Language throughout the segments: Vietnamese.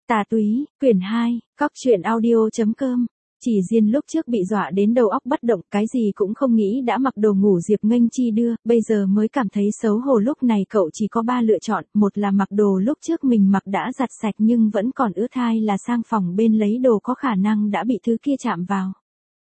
Tà túy, quyển 2, Cóc truyện audio.com. Chỉ Diên lúc trước bị dọa đến đầu óc bất động, cái gì cũng không nghĩ đã mặc đồ ngủ Diệp Nghênh Chi đưa, bây giờ mới cảm thấy xấu hổ. Lúc này cậu chỉ có 3 lựa chọn, một là mặc đồ lúc trước mình mặc đã giặt sạch nhưng vẫn còn ướt, hai là sang phòng bên lấy đồ có khả năng đã bị thứ kia chạm vào.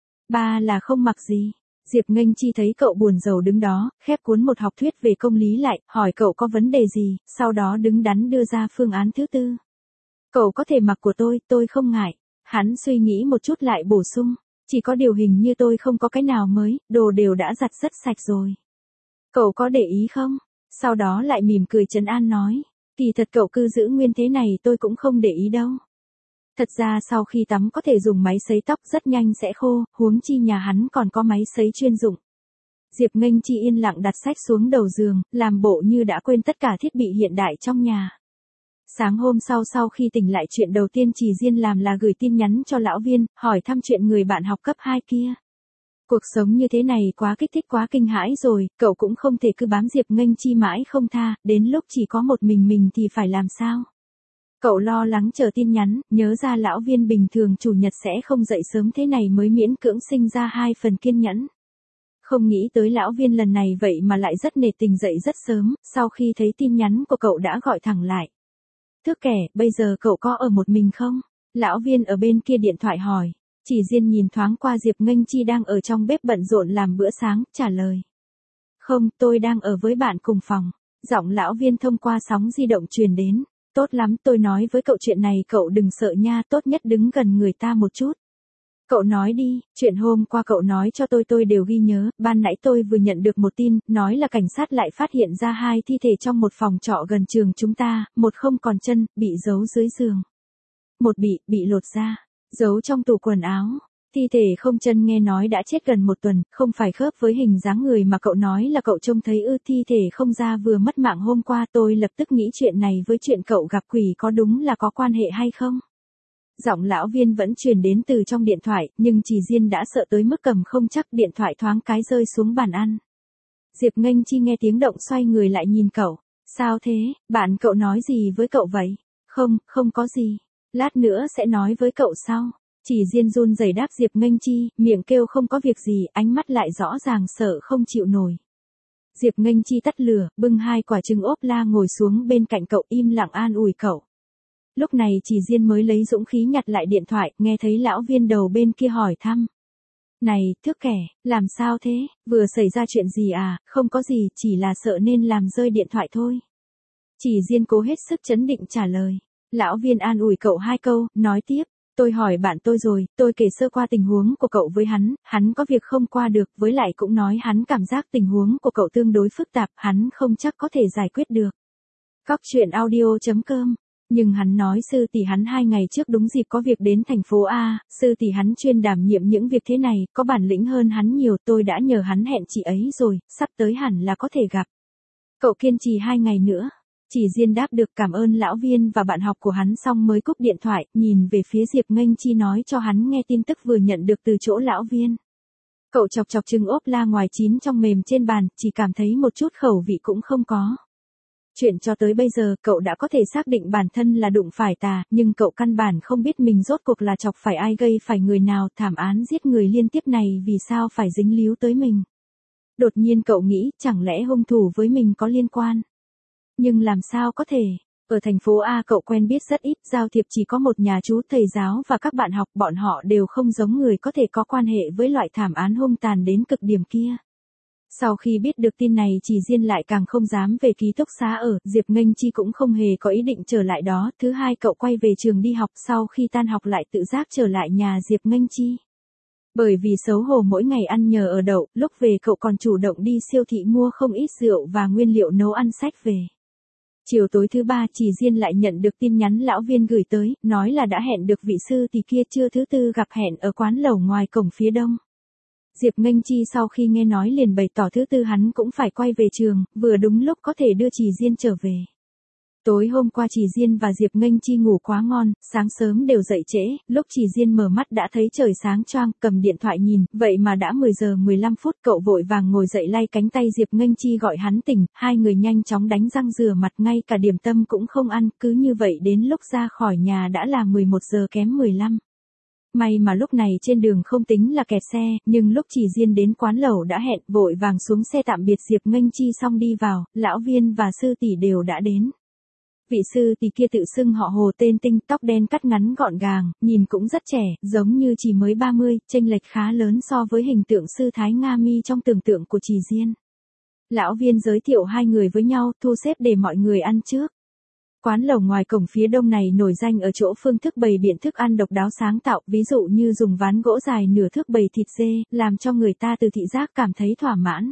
Ba là không mặc gì. Diệp Nghênh Chi thấy cậu buồn rầu đứng đó, khép cuốn một học thuyết về công lý lại, hỏi cậu có vấn đề gì, sau đó đứng đắn đưa ra phương án thứ tư. Cậu có thể mặc của tôi không ngại. Hắn suy nghĩ một chút lại bổ sung, chỉ có điều hình như tôi không có cái nào mới, đồ đều đã giặt rất sạch rồi. Cậu có để ý không? Sau đó lại mỉm cười trấn an nói, kỳ thật cậu cứ giữ nguyên thế này tôi cũng không để ý đâu. Thật ra sau khi tắm có thể dùng máy sấy tóc rất nhanh sẽ khô, huống chi nhà hắn còn có máy sấy chuyên dụng. Diệp Nghênh Chi yên lặng đặt sách xuống đầu giường, làm bộ như đã quên tất cả thiết bị hiện đại trong nhà. Sáng hôm sau khi tỉnh lại, chuyện đầu tiên Chỉ Diên làm là gửi tin nhắn cho lão Viên, hỏi thăm chuyện người bạn học cấp 2 kia. Cuộc sống như thế này quá kích thích, quá kinh hãi rồi, cậu cũng không thể cứ bám Diệp Nghênh Chi mãi không tha, đến lúc chỉ có một mình thì phải làm sao? Cậu lo lắng chờ tin nhắn, nhớ ra lão Viên bình thường chủ nhật sẽ không dậy sớm, thế này mới miễn cưỡng sinh ra 2 phần kiên nhẫn. Không nghĩ tới lão Viên lần này vậy mà lại rất nể tình dậy rất sớm, sau khi thấy tin nhắn của cậu đã gọi thẳng lại. Thước kẻ, bây giờ cậu có ở một mình không? Lão Viên ở bên kia điện thoại hỏi. Chỉ Diên nhìn thoáng qua Diệp Nghênh Chi đang ở trong bếp bận rộn làm bữa sáng, trả lời. Không, tôi đang ở với bạn cùng phòng. Giọng lão Viên thông qua sóng di động truyền đến. Tốt lắm, tôi nói với cậu chuyện này cậu đừng sợ nha, tốt nhất đứng gần người ta một chút. Cậu nói đi, chuyện hôm qua cậu nói cho tôi đều ghi nhớ, ban nãy tôi vừa nhận được một tin, nói là cảnh sát lại phát hiện ra 2 thi thể trong một phòng trọ gần trường chúng ta, một không còn chân, bị giấu dưới giường. Một bị lột ra, giấu trong tủ quần áo. Thi thể không chân nghe nói đã chết gần 1 tuần, không phải khớp với hình dáng người mà cậu nói là cậu trông thấy ư? Thi thể không ra vừa mất mạng hôm qua, tôi lập tức nghĩ chuyện này với chuyện cậu gặp quỷ có đúng là có quan hệ hay không? Giọng lão Viên vẫn truyền đến từ trong điện thoại, nhưng Chỉ Diên đã sợ tới mức cầm không chắc, điện thoại thoáng cái rơi xuống bàn ăn. Diệp Nghênh Chi nghe tiếng động xoay người lại nhìn cậu. Sao thế, bạn cậu nói gì với cậu vậy? Không có gì. Lát nữa sẽ nói với cậu sau. Chỉ Diên run rẩy đáp Diệp Nghênh Chi, miệng kêu không có việc gì, ánh mắt lại rõ ràng sợ không chịu nổi. Diệp Nghênh Chi tắt lửa, bưng 2 quả trứng ốp la ngồi xuống bên cạnh cậu, im lặng an ủi cậu. Lúc này Chỉ Diên mới lấy dũng khí nhặt lại điện thoại, nghe thấy lão Viên đầu bên kia hỏi thăm. Này, thước kẻ, làm sao thế, vừa xảy ra chuyện gì à? Không có gì, chỉ là sợ nên làm rơi điện thoại thôi. Chỉ Diên cố hết sức trấn định trả lời. Lão Viên an ủi cậu 2 câu, nói tiếp. Tôi hỏi bạn tôi rồi, tôi kể sơ qua tình huống của cậu với hắn có việc không qua được, với lại cũng nói hắn cảm giác tình huống của cậu tương đối phức tạp, hắn không chắc có thể giải quyết được. Cóc truyện audio.com. Nhưng hắn nói sư tỷ hắn 2 ngày trước đúng dịp có việc đến thành phố A, sư tỷ hắn chuyên đảm nhiệm những việc thế này, có bản lĩnh hơn hắn nhiều, tôi đã nhờ hắn hẹn chị ấy rồi, sắp tới hẳn là có thể gặp. Cậu kiên trì 2 ngày nữa. Chỉ Diên đáp được cảm ơn lão Viên và bạn học của hắn xong mới cúp điện thoại, nhìn về phía Diệp Nghênh Chi nói cho hắn nghe tin tức vừa nhận được từ chỗ lão Viên. Cậu chọc trứng ốp la ngoài chín trong mềm trên bàn, chỉ cảm thấy một chút khẩu vị cũng không có. Chuyện cho tới bây giờ, cậu đã có thể xác định bản thân là đụng phải tà, nhưng cậu căn bản không biết mình rốt cuộc là chọc phải ai, gây phải người nào, thảm án giết người liên tiếp này vì sao phải dính líu tới mình. Đột nhiên cậu nghĩ, chẳng lẽ hung thủ với mình có liên quan? Nhưng làm sao có thể? Ở thành phố A cậu quen biết rất ít, giao thiệp chỉ có một nhà chú thầy giáo và các bạn học, bọn họ đều không giống người có thể có quan hệ với loại thảm án hung tàn đến cực điểm kia. Sau khi biết được tin này Chỉ Diên lại càng không dám về ký túc xá ở, Diệp Nghênh Chi cũng không hề có ý định trở lại đó. Thứ hai cậu quay về trường đi học, sau khi tan học lại tự giác trở lại nhà Diệp Nghênh Chi. Bởi vì xấu hổ mỗi ngày ăn nhờ ở đậu, lúc về cậu còn chủ động đi siêu thị mua không ít rượu và nguyên liệu nấu ăn xách về. Chiều tối thứ 3 Chỉ Diên lại nhận được tin nhắn lão Viên gửi tới, nói là đã hẹn được vị sư tỷ kia trưa thứ Tư gặp hẹn ở quán lẩu ngoài cổng phía đông. Diệp Nghênh Chi sau khi nghe nói liền bày tỏ thứ Tư hắn cũng phải quay về trường, vừa đúng lúc có thể đưa Chỉ Diên trở về. Tối hôm qua Chỉ Diên và Diệp Nghênh Chi ngủ quá ngon, sáng sớm đều dậy trễ, lúc Chỉ Diên mở mắt đã thấy trời sáng choang, cầm điện thoại nhìn, vậy mà đã 10 giờ 15 phút, cậu vội vàng ngồi dậy lay cánh tay Diệp Nghênh Chi gọi hắn tỉnh, hai người nhanh chóng đánh răng rửa mặt, ngay cả điểm tâm cũng không ăn, cứ như vậy đến lúc ra khỏi nhà đã là 11 giờ kém 15. May mà lúc này trên đường không tính là kẹt xe, nhưng lúc Chỉ Diên đến quán lẩu đã hẹn, vội vàng xuống xe tạm biệt Diệp Nghênh Chi xong đi vào, lão Viên và sư tỷ đều đã đến. Vị sư tỷ kia tự xưng họ Hồ tên Tinh, tóc đen cắt ngắn gọn gàng, nhìn cũng rất trẻ, giống như chỉ mới 30, chênh lệch khá lớn so với hình tượng sư Thái Nga Mi trong tưởng tượng của Chỉ Diên. Lão Viên giới thiệu hai người với nhau, thu xếp để mọi người ăn trước. Quán lẩu ngoài cổng phía đông này nổi danh ở chỗ phương thức bày biện thức ăn độc đáo sáng tạo, ví dụ như dùng ván gỗ dài nửa thước bày thịt dê, làm cho người ta từ thị giác cảm thấy thỏa mãn.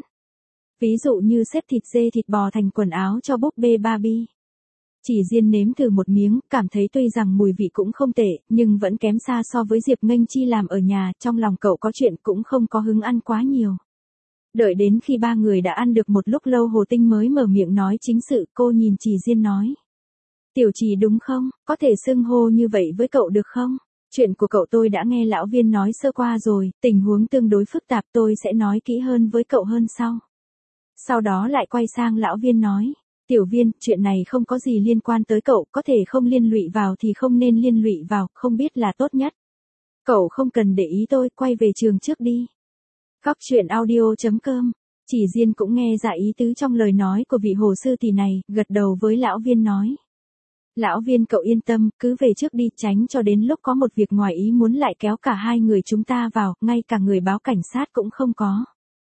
Ví dụ như xếp thịt dê thịt bò thành quần áo cho búp bê Barbie. Chỉ Diên nếm thử một miếng, cảm thấy tuy rằng mùi vị cũng không tệ, nhưng vẫn kém xa so với Diệp Nghênh Chi làm ở nhà, trong lòng cậu có chuyện cũng không có hứng ăn quá nhiều. Đợi đến khi ba người đã ăn được một lúc lâu Hồ Tinh mới mở miệng nói chính sự, cô nhìn Chỉ Diên nói. Tiểu Chỉ đúng không, có thể xưng hô như vậy với cậu được không? Chuyện của cậu tôi đã nghe lão Viên nói sơ qua rồi, tình huống tương đối phức tạp tôi sẽ nói kỹ hơn với cậu hơn sau. Sau đó lại quay sang lão Viên nói. Tiểu Viên, chuyện này không có gì liên quan tới cậu, có thể không liên lụy vào thì không nên liên lụy vào, không biết là tốt nhất. Cậu không cần để ý tôi, quay về trường trước đi. Góc truyện audio.com. Chỉ Diên cũng nghe ra ý tứ trong lời nói của vị hồ sư tỷ này, gật đầu với lão Viên nói. Lão Viên cậu yên tâm, cứ về trước đi, tránh cho đến lúc có một việc ngoài ý muốn lại kéo cả hai người chúng ta vào, ngay cả người báo cảnh sát cũng không có.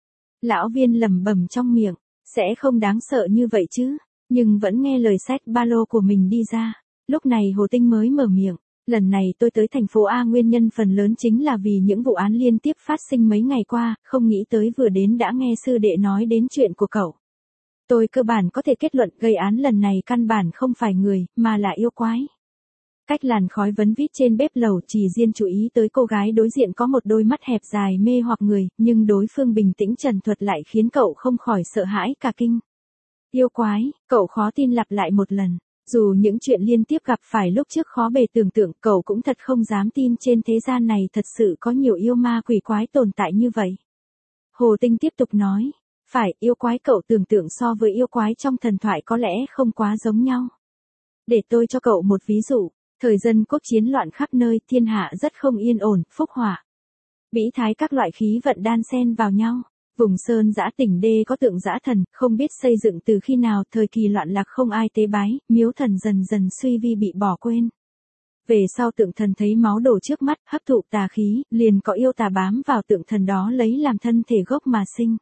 Lão Viên lẩm bẩm trong miệng, sẽ không đáng sợ như vậy chứ, nhưng vẫn nghe lời xách ba lô của mình đi ra. Lúc này Hồ Tinh mới mở miệng, lần này tôi tới thành phố A nguyên nhân phần lớn chính là vì những vụ án liên tiếp phát sinh mấy ngày qua, không nghĩ tới vừa đến đã nghe sư đệ nói đến chuyện của cậu. Tôi cơ bản có thể kết luận gây án lần này căn bản không phải người, mà là yêu quái. Cách làn khói vấn vít trên bếp lẩu, Chỉ Diên chú ý tới cô gái đối diện có một đôi mắt hẹp dài mê hoặc người, nhưng đối phương bình tĩnh trần thuật lại khiến cậu không khỏi sợ hãi cả kinh. Yêu quái, cậu khó tin lặp lại một lần. Dù những chuyện liên tiếp gặp phải lúc trước khó bề tưởng tượng, cậu cũng thật không dám tin trên thế gian này thật sự có nhiều yêu ma quỷ quái tồn tại như vậy. Hồ Tinh tiếp tục nói. Phải, yêu quái cậu tưởng tượng so với yêu quái trong thần thoại có lẽ không quá giống nhau. Để tôi cho cậu một ví dụ, thời dân quốc chiến loạn khắp nơi, thiên hạ rất không yên ổn, phúc hỏa. Bỉ thái các loại khí vận đan xen vào nhau. Vùng sơn dã tỉnh đê có tượng dã thần, không biết xây dựng từ khi nào, thời kỳ loạn lạc không ai tế bái, miếu thần dần dần suy vi bị bỏ quên. Về sau tượng thần thấy máu đổ trước mắt, hấp thụ tà khí, liền có yêu tà bám vào tượng thần đó lấy làm thân thể gốc mà sinh.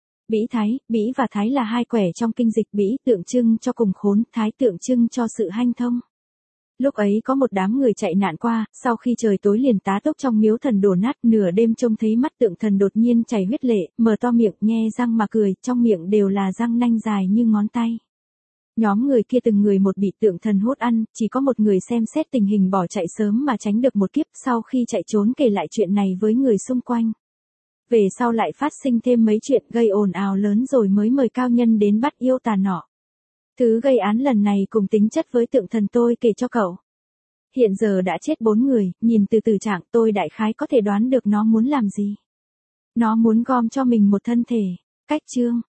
Bỉ và thái là hai quẻ trong kinh dịch, bỉ tượng trưng cho cùng khốn, thái tượng trưng cho sự hanh thông. Lúc ấy có một đám người chạy nạn qua, sau khi trời tối liền tá túc trong miếu thần đổ nát, nửa đêm trông thấy mắt tượng thần đột nhiên chảy huyết lệ, mở to miệng, nhe răng mà cười, trong miệng đều là răng nanh dài như ngón tay. Nhóm người kia từng người một bị tượng thần hút ăn, chỉ có một người xem xét tình hình bỏ chạy sớm mà tránh được một kiếp, sau khi chạy trốn kể lại chuyện này với người xung quanh. Về sau lại phát sinh thêm mấy chuyện gây ồn ào lớn rồi mới mời cao nhân đến bắt yêu tà nọ. Thứ gây án lần này cùng tính chất với tượng thần tôi kể cho cậu. Hiện giờ đã chết 4 người, nhìn từ từ trạng tôi đại khái có thể đoán được nó muốn làm gì. Nó muốn gom cho mình một thân thể. Cách chương.